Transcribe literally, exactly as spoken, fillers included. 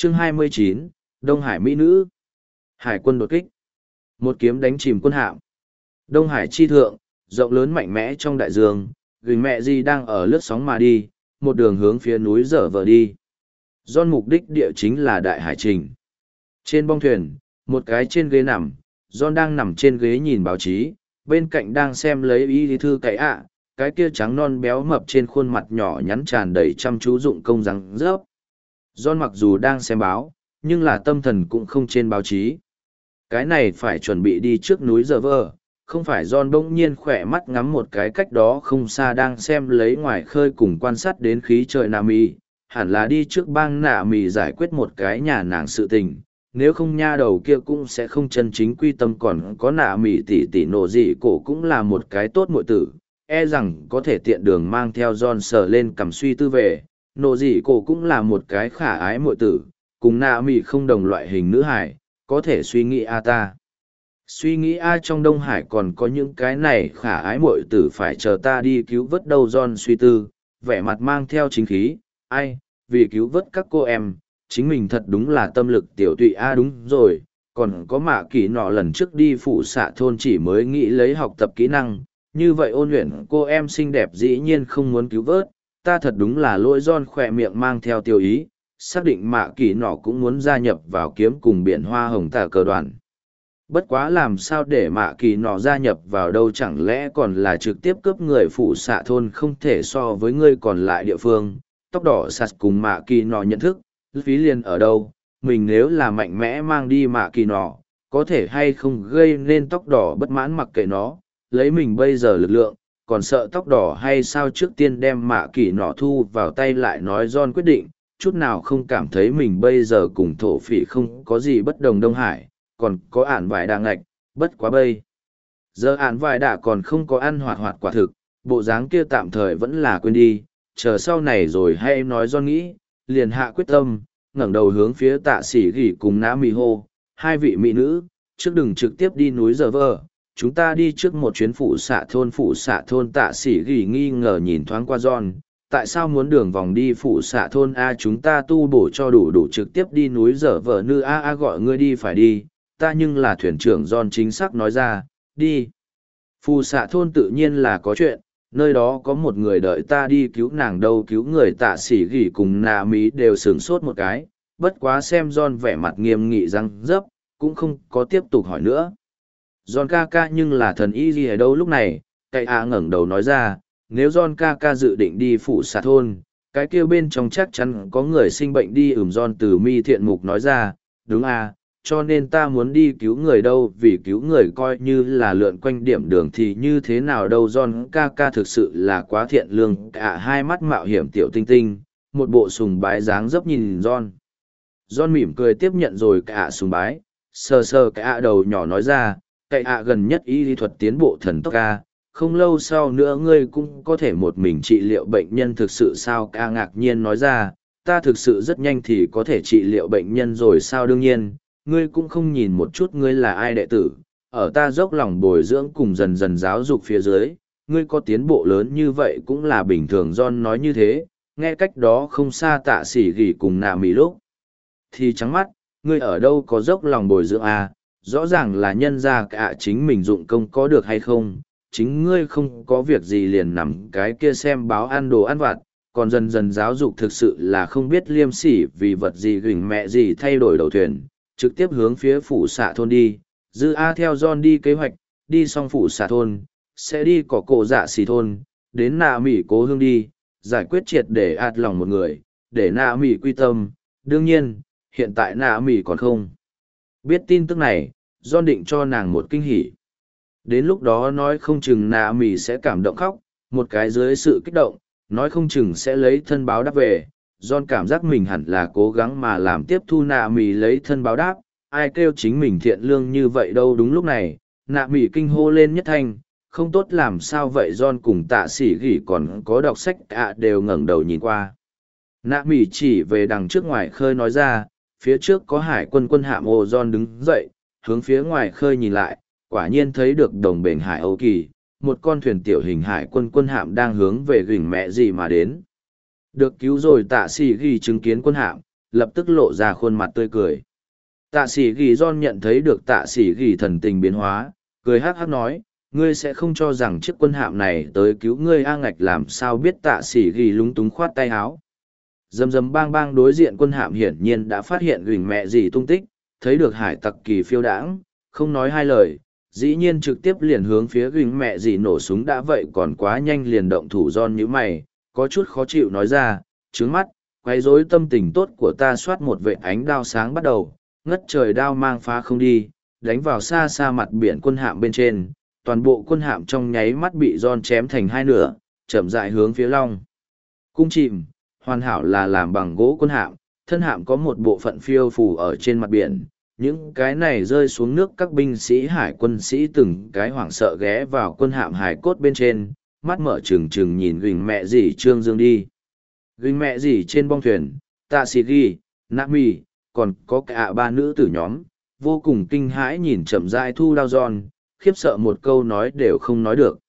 Chương hai mươi chín, Đông Hải Mỹ Nữ. Hải quân đột kích. Một kiếm đánh chìm quân hạm. Đông Hải chi thượng, rộng lớn mạnh mẽ trong đại dương, gửi mẹ gì đang ở lướt sóng mà đi, một đường hướng phía núi dở vờ đi. Do mục đích địa chính là đại hải trình. Trên bong thuyền, một cái trên ghế nằm, John đang nằm trên ghế nhìn báo chí, bên cạnh đang xem lấy y thư cậy ạ, cái kia trắng non béo mập trên khuôn mặt nhỏ nhắn tràn đầy chăm chú dụng công răng rớp. John mặc dù đang xem báo, nhưng là tâm thần cũng không trên báo chí. Cái này phải chuẩn bị đi trước núi giờ vơ, không phải John bỗng nhiên khỏe mắt ngắm một cái cách đó không xa đang xem lấy ngoài khơi cùng quan sát đến khí trời Nam Mỹ, hẳn là đi trước bang Nạ Mỹ giải quyết một cái nhà nàng sự tình. Nếu không nha đầu kia cũng sẽ không chân chính quy tâm, còn có Nạ Mỹ tỷ tỷ nổ dị cổ cũng là một cái tốt muội tử, e rằng có thể tiện đường mang theo John sờ lên cầm suy tư về. Nổ dị cổ cũng là một cái khả ái muội tử, cùng Nạ Mỹ không đồng loại hình nữ hải, có thể suy nghĩ a ta. Suy nghĩ a trong Đông Hải còn có những cái này khả ái muội tử phải chờ ta đi cứu vớt đâu. John suy tư, vẻ mặt mang theo chính khí, ai, vì cứu vớt các cô em, chính mình thật đúng là tâm lực tiểu tụy a. Đúng rồi, còn có Mạ Kỳ nọ lần trước đi phụ xạ thôn chỉ mới nghĩ lấy học tập kỹ năng, như vậy ôn luyện cô em xinh đẹp dĩ nhiên không muốn cứu vớt, ta thật đúng là lỗi. John khỏe miệng mang theo tiêu ý, xác định Mạ Kỳ nọ cũng muốn gia nhập vào kiếm cùng biển hoa hồng tả cờ đoàn. Bất quá làm sao để Mạ Kỳ nọ gia nhập vào đâu, chẳng lẽ còn là trực tiếp cướp người phụ xạ thôn không thể so với người còn lại địa phương. Tóc đỏ sạt cùng Mạ Kỳ nọ nhận thức, phí liền ở đâu, mình nếu là mạnh mẽ mang đi Mạ Kỳ nọ, có thể hay không gây nên tóc đỏ bất mãn, mặc kệ nó, lấy mình bây giờ lực lượng, còn sợ tóc đỏ hay sao. Trước tiên đem Mạ Kỳ nọ thu vào tay lại nói. John quyết định, chút nào không cảm thấy mình bây giờ cùng thổ phỉ không có gì bất đồng. Đông Hải còn có ản vải đà ngạch, bất quá bây giờ ản vải đà còn không có ăn hoạt hoạt quả thực, bộ dáng kia tạm thời vẫn là quên đi, chờ sau này rồi hay nói. John nghĩ, liền hạ quyết tâm, ngẩng đầu hướng phía Tạ Sĩ Gỉ cùng Nã Mì hô, hai vị mỹ nữ, trước đừng trực tiếp đi núi giờ vơ, chúng ta đi trước một chuyến phụ xạ thôn. Phụ xạ thôn. Tạ Sĩ Gỉ nghi ngờ nhìn thoáng qua John, tại sao muốn đường vòng đi phụ xạ thôn a? Chúng ta tu bổ cho đủ đủ trực tiếp đi núi giờ vợ nư a a. Gọi ngươi đi phải đi, ta nhưng là thuyền trưởng. John chính xác nói ra, đi phụ xạ thôn tự nhiên là có chuyện, nơi đó có một người đợi ta đi cứu nàng đâu. Cứu người? Tạ Sĩ Gỉ cùng Nà Mỹ đều sửng sốt một cái, bất quá xem John vẻ mặt nghiêm nghị răng dấp, cũng không có tiếp tục hỏi nữa. John ca ca nhưng là thần y gì ở đâu? Lúc này cậy a ngẩng đầu nói ra, nếu John ca ca dự định đi phụ xạ thôn, cái kia bên trong chắc chắn có người sinh bệnh đi. Ừm. John từ mi thiện mục nói ra, đúng à, cho nên ta muốn đi cứu người đâu, vì cứu người coi như là lượn quanh điểm đường thì như thế nào đâu. John ca ca thực sự là quá thiện lương. Cả hai mắt mạo hiểm tiểu tinh tinh, một bộ sùng bái dáng dấp nhìn John. John mỉm cười tiếp nhận rồi cả sùng bái, sờ sờ cả đầu nhỏ nói ra, cậy ạ gần nhất y lý thuật tiến bộ thần tốc ca, không lâu sau nữa ngươi cũng có thể một mình trị liệu bệnh nhân. Thực sự sao? Ca ngạc nhiên nói ra, ta thực sự rất nhanh thì có thể trị liệu bệnh nhân rồi sao? Đương nhiên, ngươi cũng không nhìn một chút ngươi là ai đệ tử, ở ta dốc lòng bồi dưỡng cùng dần dần giáo dục phía dưới, ngươi có tiến bộ lớn như vậy cũng là bình thường. John nói như thế, nghe cách đó không xa Tạ Sĩ Gỉ cùng Nà Mỹ lúc thì trắng mắt, ngươi ở đâu có dốc lòng bồi dưỡng à? Rõ ràng là nhân ra cả chính mình dụng công có được hay không, chính ngươi không có việc gì liền nằm cái kia xem báo ăn đồ ăn vặt, còn dần dần giáo dục thực sự là không biết liêm sỉ. Vì vật gì gửi mẹ gì thay đổi đầu thuyền, trực tiếp hướng phía phủ xạ thôn đi. Dư A theo John đi kế hoạch, đi xong phủ xạ thôn, sẽ đi cỏ cổ dạ xì thôn, đến Nạ Mỹ cố hương đi, giải quyết triệt để ạt lòng một người, để Nạ Mỹ quy tâm. Đương nhiên, hiện tại Nạ Mỹ còn không biết tin tức này, John định cho nàng một kinh hỉ. Đến lúc đó nói không chừng Nạ Mỹ sẽ cảm động khóc, một cái dưới sự kích động, nói không chừng sẽ lấy thân báo đáp về. John cảm giác mình hẳn là cố gắng mà làm tiếp thu Nạ Mỹ lấy thân báo đáp, ai kêu chính mình thiện lương như vậy đâu. Đúng lúc này, Nạ Mỹ kinh hô lên nhất thanh, không tốt làm sao vậy? John cùng Tạ Sĩ Gỉ còn có đọc sách ạ đều ngẩng đầu nhìn qua. Nạ Mỹ chỉ về đằng trước ngoài khơi nói ra, phía trước có hải quân quân hạm ô. John đứng dậy, hướng phía ngoài khơi nhìn lại, quả nhiên thấy được đồng bền hải Âu Kỳ, một con thuyền tiểu hình hải quân quân hạm đang hướng về gỉnh mẹ gì mà đến. Được cứu rồi. Tạ Sĩ Gỉ chứng kiến quân hạm, lập tức lộ ra khuôn mặt tươi cười. Tạ sĩ ghi John nhận thấy được tạ sĩ ghi thần tình biến hóa, cười hát hát nói, ngươi sẽ không cho rằng chiếc quân hạm này tới cứu ngươi A Ngạch làm sao biết tạ sĩ ghi lúng túng khoát tay áo. Dầm dầm bang bang đối diện quân hạm hiển nhiên đã phát hiện gửi mẹ gì tung tích, thấy được hải tặc kỳ phiêu đãng, không nói hai lời, dĩ nhiên trực tiếp liền hướng phía gửi mẹ gì nổ súng đã vậy còn quá nhanh liền động thủ John như mày, có chút khó chịu nói ra, trướng mắt, quấy rối tâm tình tốt của ta soát một vệ ánh đao sáng bắt đầu, ngất trời đao mang phá không đi, đánh vào xa xa mặt biển quân hạm bên trên, toàn bộ quân hạm trong nháy mắt bị John chém thành hai nửa, chậm rãi hướng phía long. Cung chìm, hoàn hảo là làm bằng gỗ quân hạm, thân hạm có một bộ phận phiêu phù ở trên mặt biển. Những cái này rơi xuống nước các binh sĩ hải quân sĩ từng cái hoảng sợ ghé vào quân hạm hải cốt bên trên, mắt mở trừng trừng nhìn ghình mẹ dì Trương Dương đi. Ghình mẹ dì trên bong thuyền, Tạ Sĩ Ghi, Nami, còn có cả ba nữ tử nhóm, vô cùng kinh hãi nhìn chậm rãi thu đao giòn, khiếp sợ một câu nói đều không nói được.